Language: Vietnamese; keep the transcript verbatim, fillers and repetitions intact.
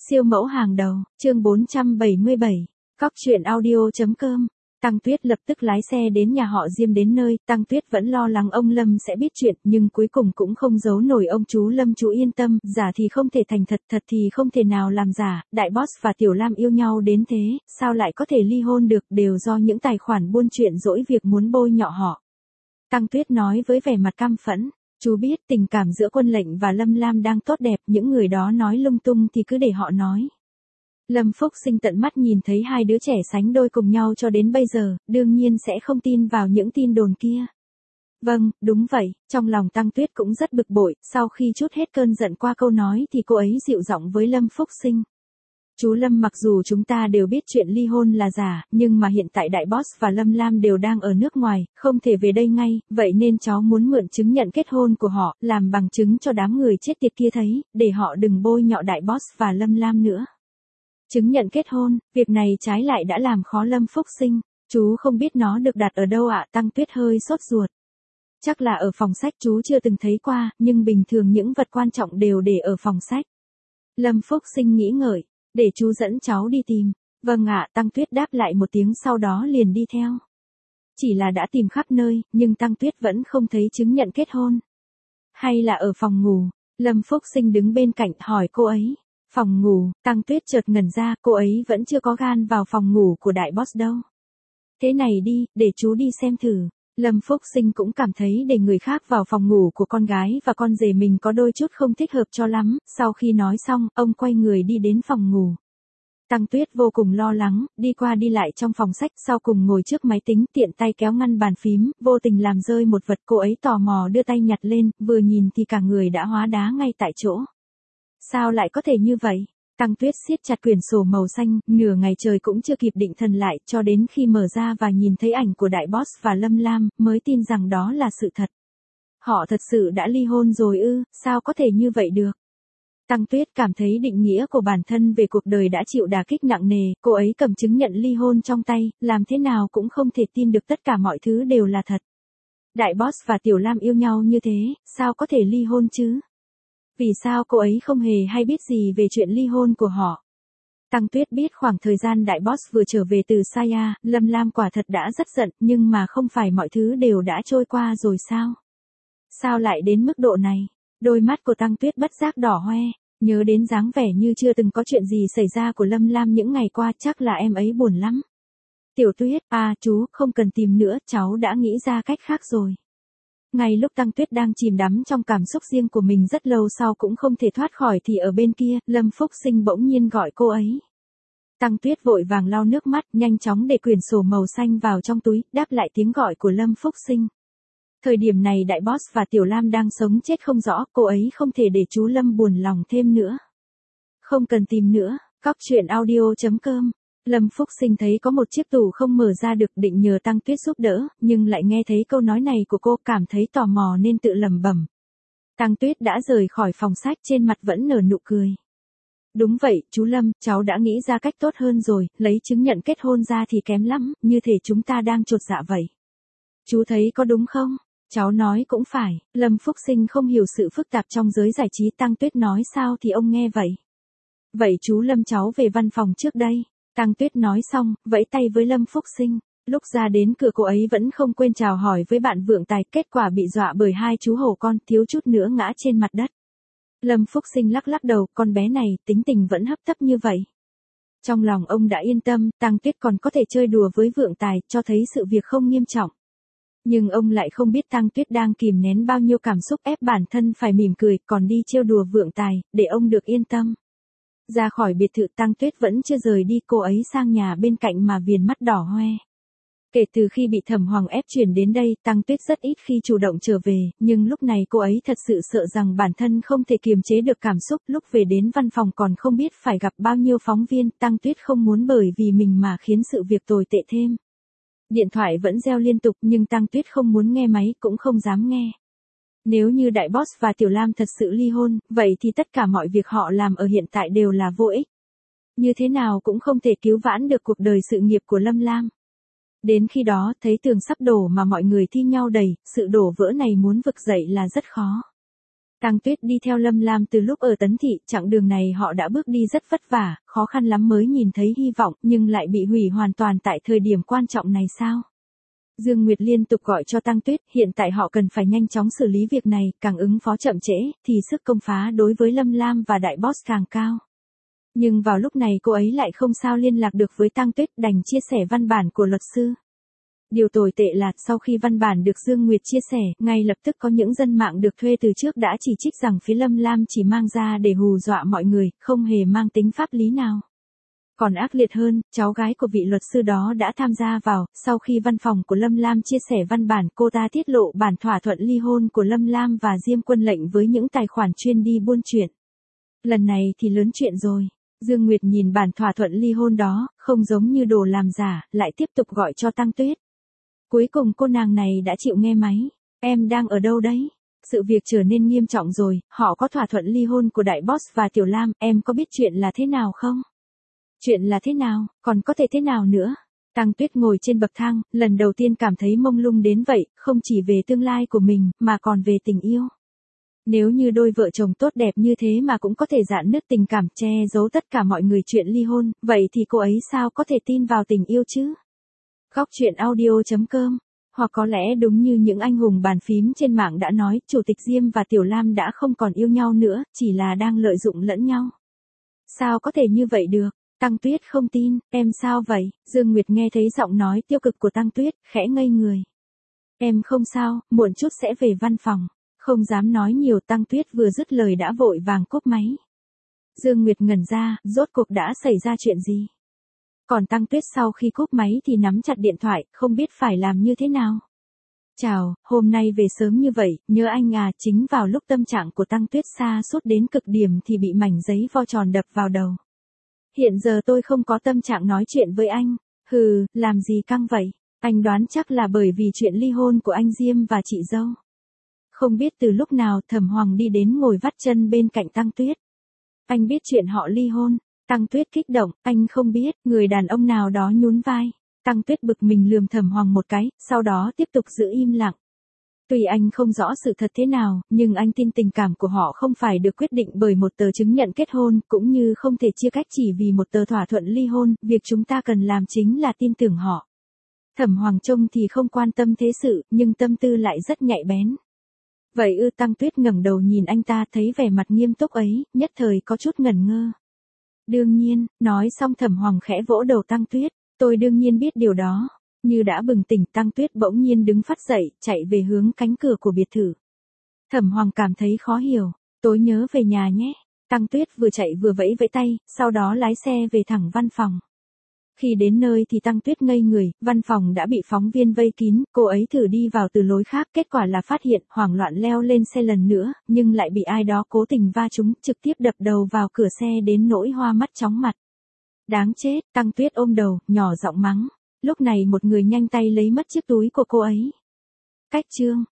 Siêu mẫu hàng đầu, chương bốn trăm bảy mươi bảy, cóc truyện audio.com. Tăng Tuyết lập tức lái xe đến nhà họ Diêm đến nơi, Tăng Tuyết vẫn lo lắng ông Lâm sẽ biết chuyện, nhưng cuối cùng cũng không giấu nổi ông chú Lâm. Chú yên tâm, giả thì không thể thành thật, thật thì không thể nào làm giả, đại boss và Tiểu Lam yêu nhau đến thế, sao lại có thể ly hôn được, đều do những tài khoản buôn chuyện dỗi việc muốn bôi nhọ họ. Tăng Tuyết nói với vẻ mặt căm phẫn. Chú biết tình cảm giữa Quân Lệnh và Lâm Lam đang tốt đẹp, những người đó nói lung tung thì cứ để họ nói. Lâm Phúc Sinh tận mắt nhìn thấy hai đứa trẻ sánh đôi cùng nhau cho đến bây giờ, đương nhiên sẽ không tin vào những tin đồn kia. Vâng, đúng vậy, trong lòng Tăng Tuyết cũng rất bực bội, sau khi trút hết cơn giận qua câu nói thì cô ấy dịu giọng với Lâm Phúc Sinh. Chú Lâm, mặc dù chúng ta đều biết chuyện ly hôn là giả, nhưng mà hiện tại đại boss và Lâm Lam đều đang ở nước ngoài, không thể về đây ngay, vậy nên cháu muốn mượn chứng nhận kết hôn của họ, làm bằng chứng cho đám người chết tiệt kia thấy, để họ đừng bôi nhọ đại boss và Lâm Lam nữa. Chứng nhận kết hôn, việc này trái lại đã làm khó Lâm Phúc Sinh, chú không biết nó được đặt ở đâu ạ? Tăng Tuyết hơi sốt ruột. Chắc là ở phòng sách, chú chưa từng thấy qua, nhưng bình thường những vật quan trọng đều để ở phòng sách. Lâm Phúc Sinh nghĩ ngợi. Để chú dẫn cháu đi tìm. Vâng ạ, Tăng Tuyết đáp lại một tiếng, sau đó liền đi theo. Chỉ là đã tìm khắp nơi, nhưng Tăng Tuyết vẫn không thấy chứng nhận kết hôn. Hay là ở phòng ngủ? Lâm Phúc Sinh đứng bên cạnh hỏi cô ấy. Phòng ngủ, Tăng Tuyết chợt ngẩn ra, cô ấy vẫn chưa có gan vào phòng ngủ của đại boss đâu. Thế này đi, để chú đi xem thử. Lâm Phúc Sinh cũng cảm thấy để người khác vào phòng ngủ của con gái và con rể mình có đôi chút không thích hợp cho lắm, sau khi nói xong, ông quay người đi đến phòng ngủ. Tăng Tuyết vô cùng lo lắng, đi qua đi lại trong phòng sách, sau cùng ngồi trước máy tính, tiện tay kéo ngăn bàn phím, vô tình làm rơi một vật, cô ấy tò mò đưa tay nhặt lên, vừa nhìn thì cả người đã hóa đá ngay tại chỗ. Sao lại có thể như vậy? Tăng Tuyết siết chặt quyển sổ màu xanh, nửa ngày trời cũng chưa kịp định thần lại, cho đến khi mở ra và nhìn thấy ảnh của đại boss và Lâm Lam, mới tin rằng đó là sự thật. Họ thật sự đã ly hôn rồi ư, sao có thể như vậy được? Tăng Tuyết cảm thấy định nghĩa của bản thân về cuộc đời đã chịu đả kích nặng nề, cô ấy cầm chứng nhận ly hôn trong tay, làm thế nào cũng không thể tin được tất cả mọi thứ đều là thật. Đại boss và Tiểu Lam yêu nhau như thế, sao có thể ly hôn chứ? Vì sao cô ấy không hề hay biết gì về chuyện ly hôn của họ? Tăng Tuyết biết khoảng thời gian đại boss vừa trở về từ Saya, Lâm Lam quả thật đã rất giận, nhưng mà không phải mọi thứ đều đã trôi qua rồi sao? Sao lại đến mức độ này? Đôi mắt của Tăng Tuyết bất giác đỏ hoe, nhớ đến dáng vẻ như chưa từng có chuyện gì xảy ra của Lâm Lam những ngày qua, chắc là em ấy buồn lắm. Tiểu Tuyết, à chú, không cần tìm nữa, cháu đã nghĩ ra cách khác rồi. Ngay lúc Tăng Tuyết đang chìm đắm trong cảm xúc riêng của mình rất lâu sau cũng không thể thoát khỏi thì ở bên kia, Lâm Phúc Sinh bỗng nhiên gọi cô ấy. Tăng Tuyết vội vàng lau nước mắt, nhanh chóng để quyển sổ màu xanh vào trong túi, đáp lại tiếng gọi của Lâm Phúc Sinh. Thời điểm này đại boss và Tiểu Lam đang sống chết không rõ, cô ấy không thể để chú Lâm buồn lòng thêm nữa. Không cần tìm nữa, cóc truyện audio.com. Lâm Phúc Sinh thấy có một chiếc tủ không mở ra được, định nhờ Tăng Tuyết giúp đỡ, nhưng lại nghe thấy câu nói này của cô, cảm thấy tò mò nên tự lẩm bẩm. Tăng Tuyết đã rời khỏi phòng sách, trên mặt vẫn nở nụ cười. Đúng vậy, chú Lâm, cháu đã nghĩ ra cách tốt hơn rồi, lấy chứng nhận kết hôn ra thì kém lắm, như thể chúng ta đang chột dạ vậy. Chú thấy có đúng không? Cháu nói cũng phải, Lâm Phúc Sinh không hiểu sự phức tạp trong giới giải trí, Tăng Tuyết nói sao thì ông nghe vậy. Vậy chú Lâm, cháu về văn phòng trước đây. Tăng Tuyết nói xong, vẫy tay với Lâm Phúc Sinh. Lúc ra đến cửa cô ấy vẫn không quên chào hỏi với bạn Vượng Tài, kết quả bị dọa bởi hai chú hổ con, thiếu chút nữa ngã trên mặt đất. Lâm Phúc Sinh lắc lắc đầu, con bé này, tính tình vẫn hấp tấp như vậy. Trong lòng ông đã yên tâm, Tăng Tuyết còn có thể chơi đùa với Vượng Tài, cho thấy sự việc không nghiêm trọng. Nhưng ông lại không biết Tăng Tuyết đang kìm nén bao nhiêu cảm xúc, ép bản thân phải mỉm cười, còn đi trêu đùa Vượng Tài, để ông được yên tâm. Ra khỏi biệt thự, Tăng Tuyết vẫn chưa rời đi, cô ấy sang nhà bên cạnh mà viền mắt đỏ hoe. Kể từ khi bị Thẩm Hoàng ép chuyển đến đây, Tăng Tuyết rất ít khi chủ động trở về, nhưng lúc này cô ấy thật sự sợ rằng bản thân không thể kiềm chế được cảm xúc, lúc về đến văn phòng còn không biết phải gặp bao nhiêu phóng viên, Tăng Tuyết không muốn bởi vì mình mà khiến sự việc tồi tệ thêm. Điện thoại vẫn reo liên tục nhưng Tăng Tuyết không muốn nghe máy, cũng không dám nghe. Nếu như đại boss và Tiểu Lam thật sự ly hôn, vậy thì tất cả mọi việc họ làm ở hiện tại đều là vô ích. Như thế nào cũng không thể cứu vãn được cuộc đời sự nghiệp của Lâm Lam. Đến khi đó, thấy tường sắp đổ mà mọi người thi nhau đẩy, sự đổ vỡ này muốn vực dậy là rất khó. Tang Tuyết đi theo Lâm Lam từ lúc ở Tấn Thị, chặng đường này họ đã bước đi rất vất vả, khó khăn lắm mới nhìn thấy hy vọng, nhưng lại bị hủy hoàn toàn tại thời điểm quan trọng này sao? Dương Nguyệt liên tục gọi cho Tang Tuyết, hiện tại họ cần phải nhanh chóng xử lý việc này, càng ứng phó chậm trễ, thì sức công phá đối với Lâm Lam và đại boss càng cao. Nhưng vào lúc này cô ấy lại không sao liên lạc được với Tang Tuyết, đành chia sẻ văn bản của luật sư. Điều tồi tệ là, sau khi văn bản được Dương Nguyệt chia sẻ, ngay lập tức có những dân mạng được thuê từ trước đã chỉ trích rằng phía Lâm Lam chỉ mang ra để hù dọa mọi người, không hề mang tính pháp lý nào. Còn ác liệt hơn, cháu gái của vị luật sư đó đã tham gia vào, sau khi văn phòng của Lâm Lam chia sẻ văn bản, cô ta tiết lộ bản thỏa thuận ly hôn của Lâm Lam và Diêm Quân Lệnh với những tài khoản chuyên đi buôn chuyện. Lần này thì lớn chuyện rồi. Dương Nguyệt nhìn bản thỏa thuận ly hôn đó, không giống như đồ làm giả, lại tiếp tục gọi cho Tang Tuyết. Cuối cùng cô nàng này đã chịu nghe máy. Em đang ở đâu đấy? Sự việc trở nên nghiêm trọng rồi, họ có thỏa thuận ly hôn của đại boss và Tiểu Lam, em có biết chuyện là thế nào không? Chuyện là thế nào, còn có thể thế nào nữa? Tang Tuyết ngồi trên bậc thang, lần đầu tiên cảm thấy mông lung đến vậy, không chỉ về tương lai của mình, mà còn về tình yêu. Nếu như đôi vợ chồng tốt đẹp như thế mà cũng có thể rạn nứt tình cảm, che giấu tất cả mọi người chuyện ly hôn, vậy thì cô ấy sao có thể tin vào tình yêu chứ? Góc truyện audio chấm com. Hoặc có lẽ đúng như những anh hùng bàn phím trên mạng đã nói, Chủ tịch Diêm và Tiểu Lam đã không còn yêu nhau nữa, chỉ là đang lợi dụng lẫn nhau. Sao có thể như vậy được? Tang Tuyết không tin, em sao vậy? Dương Nguyệt nghe thấy giọng nói tiêu cực của Tang Tuyết, khẽ ngây người. Em không sao, muộn chút sẽ về văn phòng. Không dám nói nhiều, Tang Tuyết vừa dứt lời đã vội vàng cúp máy. Dương Nguyệt ngẩn ra, rốt cuộc đã xảy ra chuyện gì? Còn Tang Tuyết sau khi cúp máy thì nắm chặt điện thoại, không biết phải làm như thế nào. Chào, hôm nay về sớm như vậy, nhớ anh à, chính vào lúc tâm trạng của Tang Tuyết sa sút đến cực điểm thì bị mảnh giấy vo tròn đập vào đầu. Hiện giờ tôi không có tâm trạng nói chuyện với anh. Hừ, làm gì căng vậy? Anh đoán chắc là bởi vì chuyện ly hôn của anh Diêm và chị dâu. Không biết từ lúc nào Thẩm Hoàng đi đến ngồi vắt chân bên cạnh Tang Tuyết. Anh biết chuyện họ ly hôn. Tang Tuyết kích động, anh không biết, người đàn ông nào đó nhún vai. Tang Tuyết bực mình lườm Thẩm Hoàng một cái, sau đó tiếp tục giữ im lặng. Tuy anh không rõ sự thật thế nào, nhưng anh tin tình cảm của họ không phải được quyết định bởi một tờ chứng nhận kết hôn, cũng như không thể chia cách chỉ vì một tờ thỏa thuận ly hôn, việc chúng ta cần làm chính là tin tưởng họ. Thẩm Hoàng trông thì không quan tâm thế sự, nhưng tâm tư lại rất nhạy bén. Vậy ư? Tang Tuyết ngẩng đầu nhìn anh ta, thấy vẻ mặt nghiêm túc ấy, nhất thời có chút ngẩn ngơ. Đương nhiên, nói xong Thẩm Hoàng khẽ vỗ đầu Tang Tuyết, tôi đương nhiên biết điều đó. Như đã bừng tỉnh, Tang Tuyết bỗng nhiên đứng phát dậy, chạy về hướng cánh cửa của biệt thự. Thẩm Hoàng cảm thấy khó hiểu, tối nhớ về nhà nhé. Tang Tuyết vừa chạy vừa vẫy vẫy tay, sau đó lái xe về thẳng văn phòng. Khi đến nơi thì Tang Tuyết ngây người, văn phòng đã bị phóng viên vây kín, cô ấy thử đi vào từ lối khác, kết quả là phát hiện, hoảng loạn leo lên xe lần nữa, nhưng lại bị ai đó cố tình va trúng, trực tiếp đập đầu vào cửa xe đến nỗi hoa mắt chóng mặt. Đáng chết, Tang Tuyết ôm đầu, nhỏ giọng mắng. Lúc này một người nhanh tay lấy mất chiếc túi của cô ấy. Cách chương